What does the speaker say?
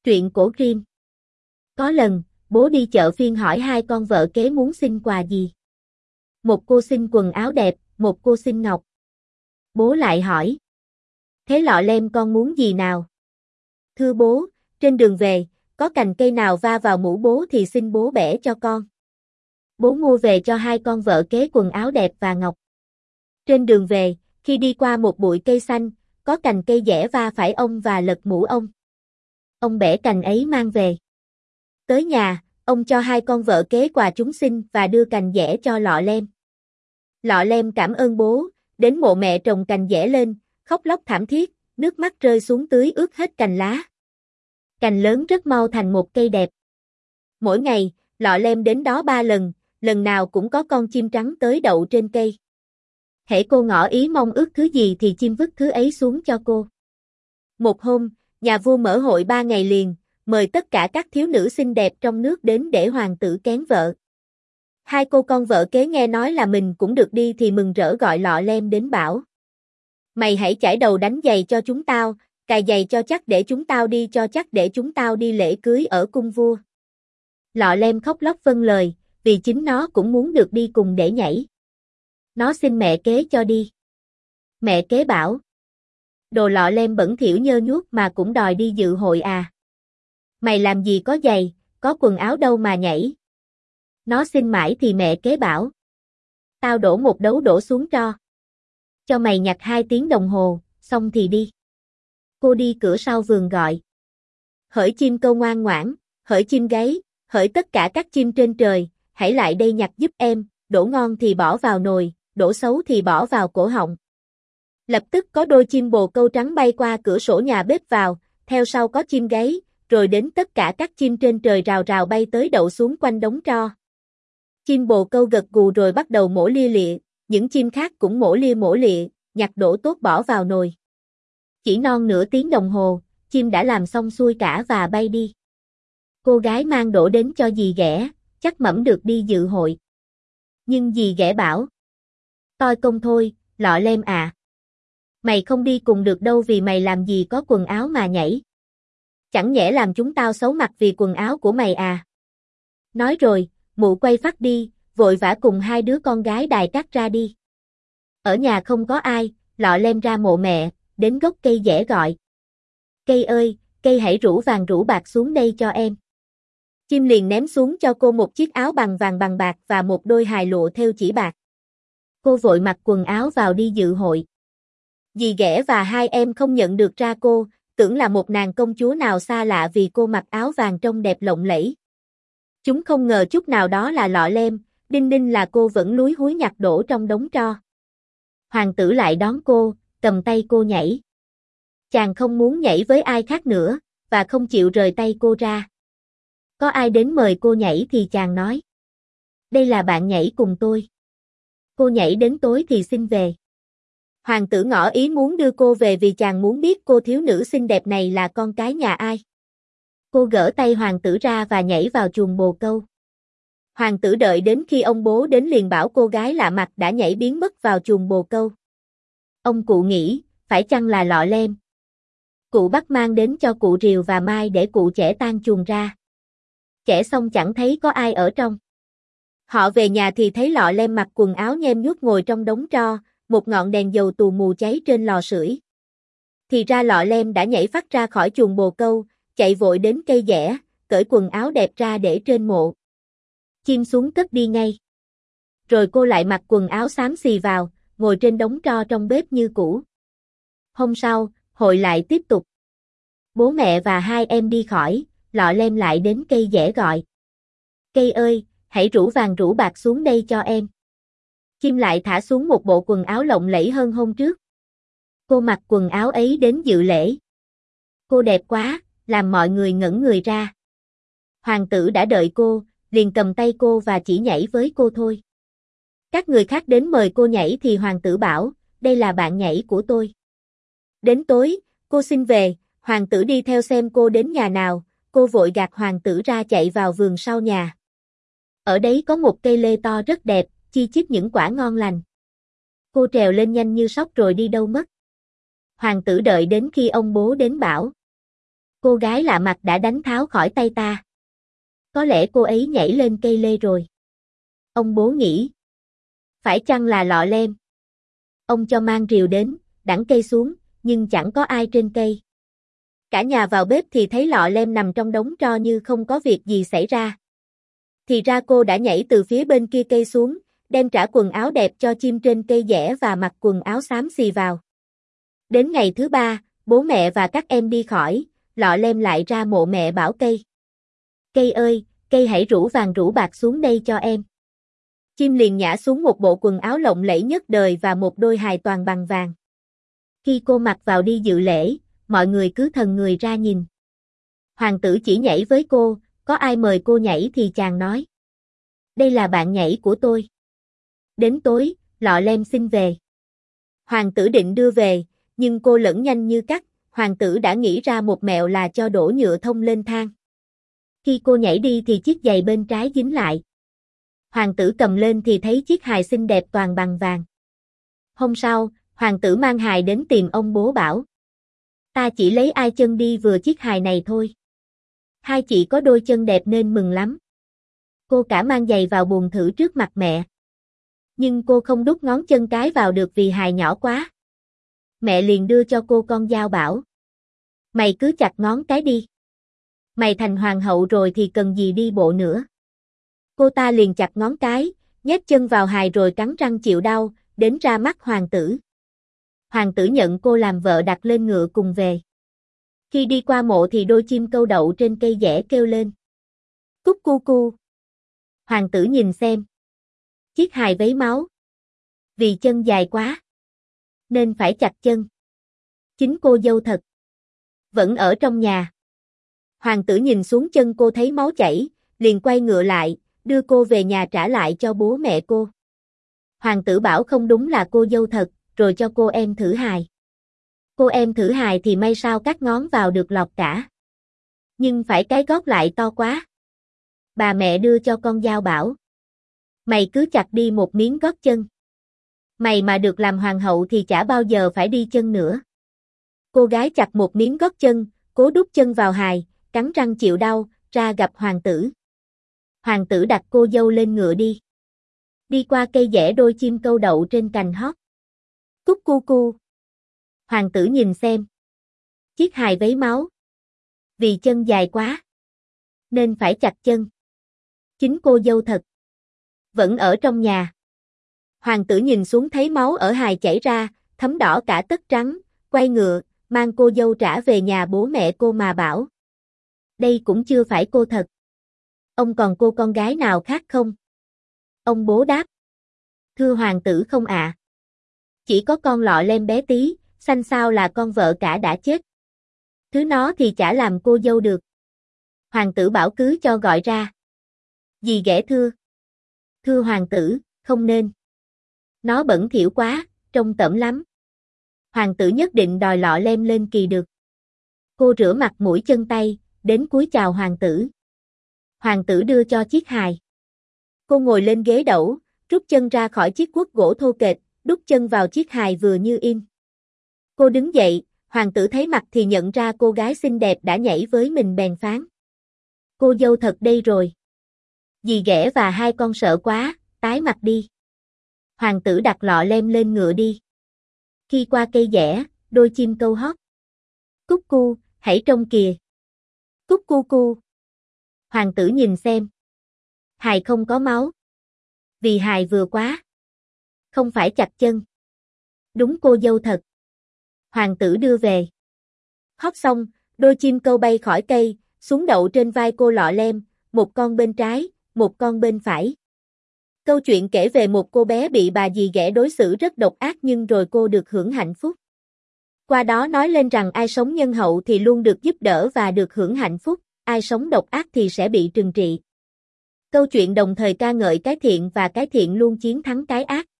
Truyện cổ Grimm. Có lần, bố đi chợ phiên hỏi hai con vợ kế muốn xin quà gì. Một cô xin quần áo đẹp, một cô xin ngọc. Bố lại hỏi. Thế Lọ Lem con muốn gì nào? Thưa bố, trên đường về, có cành cây nào va vào mũ bố thì xin bố bẻ cho con. Bố mua về cho hai con vợ kế quần áo đẹp và ngọc. Trên đường về, khi đi qua một bụi cây xanh, có cành cây dẻ va phải ông và lật mũ ông. Ông bẻ cành ấy mang về. Tới nhà, ông cho hai con vợ kế quà chúng sinh và đưa cành dẻ cho Lọ Lem. Lọ Lem cảm ơn bố, đến mộ mẹ trồng cành dẻ lên, khóc lóc thảm thiết, nước mắt rơi xuống tưới ướt hết cành lá. Cành lớn rất mau thành một cây đẹp. Mỗi ngày, Lọ Lem đến đó 3 lần, lần nào cũng có con chim trắng tới đậu trên cây. Hễ cô ngỏ ý mong ước thứ gì thì chim vứt thứ ấy xuống cho cô. Một hôm, nhà vua mở hội 3 ngày liền, mời tất cả các thiếu nữ xinh đẹp trong nước đến để hoàng tử kén vợ. Hai cô con vợ kế nghe nói là mình cũng được đi thì mừng rỡ gọi Lọ Lem đến bảo. Mày hãy chải đầu đánh giày cho chúng tao, cài giày cho chắc để chúng tao đi cho chắc để chúng tao đi lễ cưới ở cung vua. Lọ Lem khóc lóc vâng lời, vì chính nó cũng muốn được đi cùng để nhảy. Nó xin mẹ kế cho đi. Mẹ kế bảo. Đồ Lọ Lem bẩn thỉu nhơ nhuốc mà cũng đòi đi dự hội à? Mày làm gì có giày, có quần áo đâu mà nhảy. Nó xin mãi thì mẹ kế bảo. Tao đổ một đấu đổ xuống cho mày nhặt 2 tiếng đồng hồ, xong thì đi. Cô đi cửa sau vườn gọi. Hỡi chim câu ngoan ngoãn, hỡi chim gáy, hỡi tất cả các chim trên trời, hãy lại đây nhặt giúp em, đổ ngon thì bỏ vào nồi, đổ xấu thì bỏ vào cổ họng. Lập tức có đôi chim bồ câu trắng bay qua cửa sổ nhà bếp vào, theo sau có chim gáy, rồi đến tất cả các chim trên trời rào rào bay tới đậu xuống quanh đống tro. Chim bồ câu gật gù rồi bắt đầu mổ lia lịa, những chim khác cũng mổ lịa, nhặt đổ tốt bỏ vào nồi. Chỉ non nửa tiếng đồng hồ, chim đã làm xong xuôi cả và bay đi. Cô gái mang đổ đến cho dì ghẻ, chắc mẩm được đi dự hội. Nhưng dì ghẻ bảo. Toi công thôi, Lọ Lem à. Mày không đi cùng được đâu vì mày làm gì có quần áo mà nhảy. Chẳng nhẽ làm chúng tao xấu mặt vì quần áo của mày à. Nói rồi, mụ quay phắt đi, vội vã cùng 2 đứa con gái đài cát ra đi. Ở nhà không có ai, Lọ Lem ra mộ mẹ, đến gốc cây dẻ gọi. Cây ơi, cây hãy rũ vàng rũ bạc xuống đây cho em. Chim liền ném xuống cho cô một chiếc áo bằng vàng bằng bạc và một đôi hài lụa thêu chỉ bạc. Cô vội mặc quần áo vào đi dự hội. Dì ghẻ và 2 em không nhận được ra cô, tưởng là một nàng công chúa nào xa lạ vì cô mặc áo vàng trông đẹp lộng lẫy. Chúng không ngờ chút nào đó là Lọ Lem, đinh ninh là cô vẫn lúi húi nhặt đổ trong đống tro. Hoàng tử lại đón cô, cầm tay cô nhảy. Chàng không muốn nhảy với ai khác nữa, và không chịu rời tay cô ra. Có ai đến mời cô nhảy thì chàng nói. Đây là bạn nhảy cùng tôi. Cô nhảy đến tối thì xin về. Hoàng tử ngỏ ý muốn đưa cô về vì chàng muốn biết cô thiếu nữ xinh đẹp này là con cái nhà ai. Cô gỡ tay hoàng tử ra và nhảy vào chuồng bồ câu. Hoàng tử đợi đến khi ông bố đến liền bảo cô gái lạ mặt đã nhảy biến mất vào chuồng bồ câu. Ông cụ nghĩ, phải chăng là Lọ Lem? Cụ bắt mang đến cho cụ rìu và mai để cụ chẻ tan chuồng ra. Chẻ xong chẳng thấy có ai ở trong. Họ về nhà thì thấy Lọ Lem mặc quần áo nhem nhuốc ngồi trong đống tro, một ngọn đèn dầu tù mù cháy trên lò sưởi. Thì ra Lọ Lem đã nhảy phắt ra khỏi chuồng bồ câu, chạy vội đến cây dẻ, cởi quần áo đẹp ra để trên mộ. Chim xuống cất đi ngay. Rồi cô lại mặc quần áo xám xì vào, ngồi trên đống tro trong bếp như cũ. Hôm sau, hội lại tiếp tục. Bố mẹ và 2 em đi khỏi, Lọ Lem lại đến cây dẻ gọi. Cây ơi, hãy rũ vàng rũ bạc xuống đây cho em. Chim lại thả xuống một bộ quần áo lộng lẫy hơn hôm trước. Cô mặc quần áo ấy đến dự lễ. Cô đẹp quá, làm mọi người ngẩn người ra. Hoàng tử đã đợi cô, liền cầm tay cô và chỉ nhảy với cô thôi. Các người khác đến mời cô nhảy thì hoàng tử bảo, đây là bạn nhảy của tôi. Đến tối, cô xin về, hoàng tử đi theo xem cô đến nhà nào, cô vội gạt hoàng tử ra chạy vào vườn sau nhà. Ở đấy có một cây lê to rất đẹp, chi chít những quả ngon lành. Cô trèo lên nhanh như sóc rồi đi đâu mất. Hoàng tử đợi đến khi ông bố đến bảo. Cô gái lạ mặt đã đánh tháo khỏi tay ta. Có lẽ cô ấy nhảy lên cây lê rồi. Ông bố nghĩ. Phải chăng là lọ lem? Ông cho mang rìu đến, đẵng cây xuống, nhưng chẳng có ai trên cây. Cả nhà vào bếp thì thấy lọ lem nằm trong đống tro như không có việc gì xảy ra. Thì ra cô đã nhảy từ phía bên kia cây xuống, đem trả quần áo đẹp cho chim trên cây dẻ và mặc quần áo xám xì vào. Đến ngày thứ 3, bố mẹ và các em đi khỏi, lọ lem lại ra mộ mẹ bảo cây. Cây ơi, cây hãy rủ vàng rủ bạc xuống đây cho em. Chim liền nhả xuống một bộ quần áo lộng lẫy nhất đời và một đôi hài toàn bằng vàng. Khi cô mặc vào đi dự lễ, mọi người cứ thần người ra nhìn. Hoàng tử chỉ nhảy với cô, có ai mời cô nhảy thì chàng nói. Đây là bạn nhảy của tôi. Đến tối, lọ lem xin về. Hoàng tử định đưa về, nhưng cô lẫn nhanh như cắt, hoàng tử đã nghĩ ra một mẹo là cho đổ nhựa thông lên thang. Khi cô nhảy đi thì chiếc giày bên trái dính lại. Hoàng tử cầm lên thì thấy chiếc hài xinh đẹp toàn bằng vàng. Hôm sau, hoàng tử mang hài đến tìm ông bố bảo. Ta chỉ lấy ai chân đi vừa chiếc hài này thôi. Hai chị có đôi chân đẹp nên mừng lắm. Cô cả mang giày vào buồng thử trước mặt mẹ. Nhưng cô không đút ngón chân cái vào được vì hài nhỏ quá. Mẹ liền đưa cho cô con dao bảo. Mày cứ chặt ngón cái đi. Mày thành hoàng hậu rồi thì cần gì đi bộ nữa. Cô ta liền chặt ngón cái, nhét chân vào hài rồi cắn răng chịu đau, đến ra mắt hoàng tử. Hoàng tử nhận cô làm vợ đặt lên ngựa cùng về. Khi đi qua mộ thì đôi chim câu đậu trên cây dẻ kêu lên. Cúc cu cu. Hoàng tử nhìn xem. Chiếc hài vấy máu. Vì chân dài quá. Nên phải chặt chân. Chính cô dâu thật. Vẫn ở trong nhà. Hoàng tử nhìn xuống chân cô thấy máu chảy, liền quay ngựa lại, đưa cô về nhà trả lại cho bố mẹ cô. Hoàng tử bảo không đúng là cô dâu thật, rồi cho cô em thử hài. Cô em thử hài thì may sao các ngón vào được lọt cả. Nhưng phải cái gót lại to quá. Bà mẹ đưa cho con dao bảo. Mày cứ chặt đi một miếng gót chân. Mày mà được làm hoàng hậu thì chả bao giờ phải đi chân nữa. Cô gái chặt một miếng gót chân, cố đút chân vào hài, cắn răng chịu đau, ra gặp hoàng tử. Hoàng tử đặt cô dâu lên ngựa đi. Đi qua cây dẻ đôi chim câu đậu trên cành hót. Cúc cu cu. Hoàng tử nhìn xem. Chiếc hài vấy máu. Vì chân dài quá. Nên phải chặt chân. Chính cô dâu thật. Vẫn ở trong nhà. Hoàng tử nhìn xuống thấy máu ở hài chảy ra, thấm đỏ cả tất trắng, quay ngựa, mang cô dâu trả về nhà bố mẹ cô mà bảo. Đây cũng chưa phải cô thật. Ông còn cô con gái nào khác không? Ông bố đáp. Thưa hoàng tử không ạ. Chỉ có con lọ lem bé tí, xanh xao là con vợ cả đã chết. Thứ nó thì chả làm cô dâu được. Hoàng tử bảo cứ cho gọi ra. Dì ghẻ thưa. Thưa hoàng tử, không nên. Nó bẩn thỉu quá, trông tởm lắm. Hoàng tử nhất định đòi lọ lem lên kỳ được. Cô rửa mặt mũi chân tay, đến cúi chào hoàng tử. Hoàng tử đưa cho chiếc hài. Cô ngồi lên ghế đẩu, rút chân ra khỏi chiếc guốc gỗ thô kệch, đút chân vào chiếc hài vừa như in. Cô đứng dậy, hoàng tử thấy mặt thì nhận ra cô gái xinh đẹp đã nhảy với mình bèn phán. Cô dâu thật đây rồi. Dì ghẻ và hai con sợ quá, tái mặt đi. Hoàng tử đặt lọ lem lên ngựa đi. Khi qua cây dẻ, đôi chim câu hót. Cúc cu, hãy trông kìa. Cúc cu cu. Hoàng tử nhìn xem. Hài không có máu. Vì hài vừa quá. Không phải chặt chân. Đúng cô dâu thật. Hoàng tử đưa về. Hót xong, đôi chim câu bay khỏi cây, xuống đậu trên vai cô lọ lem, một con bên trái, một con bên phải. Câu chuyện kể về một cô bé bị bà dì ghẻ đối xử rất độc ác nhưng rồi cô được hưởng hạnh phúc. Qua đó nói lên rằng ai sống nhân hậu thì luôn được giúp đỡ và được hưởng hạnh phúc, ai sống độc ác thì sẽ bị trừng trị. Câu chuyện đồng thời ca ngợi cái thiện và cái thiện luôn chiến thắng cái ác.